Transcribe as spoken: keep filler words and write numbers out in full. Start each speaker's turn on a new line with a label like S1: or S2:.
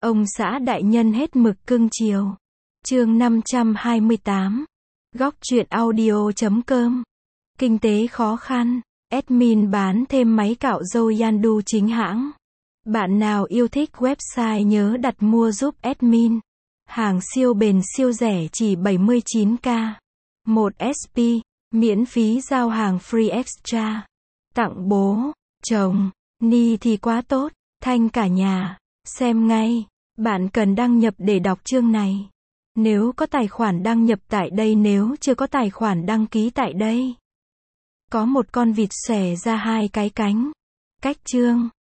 S1: Ông xã đại nhân hết mực cưng chiều. Chương năm trăm hai mươi tám. Góc truyện audio chấm com. Kinh tế khó khăn. Admin bán thêm máy cạo râu Yandu chính hãng. Bạn nào yêu thích website nhớ đặt mua giúp admin. Hàng siêu bền siêu rẻ chỉ bảy mươi chín k. một ét pê. Miễn phí giao hàng free extra. Tặng bố, chồng, ni thì quá tốt. Thanh cả nhà. Xem ngay. Bạn cần đăng nhập để đọc chương này. Nếu có tài khoản đăng nhập tại đây, nếu chưa có tài khoản đăng ký tại đây. Có một con vịt xòe ra hai cái cánh. Cách chương.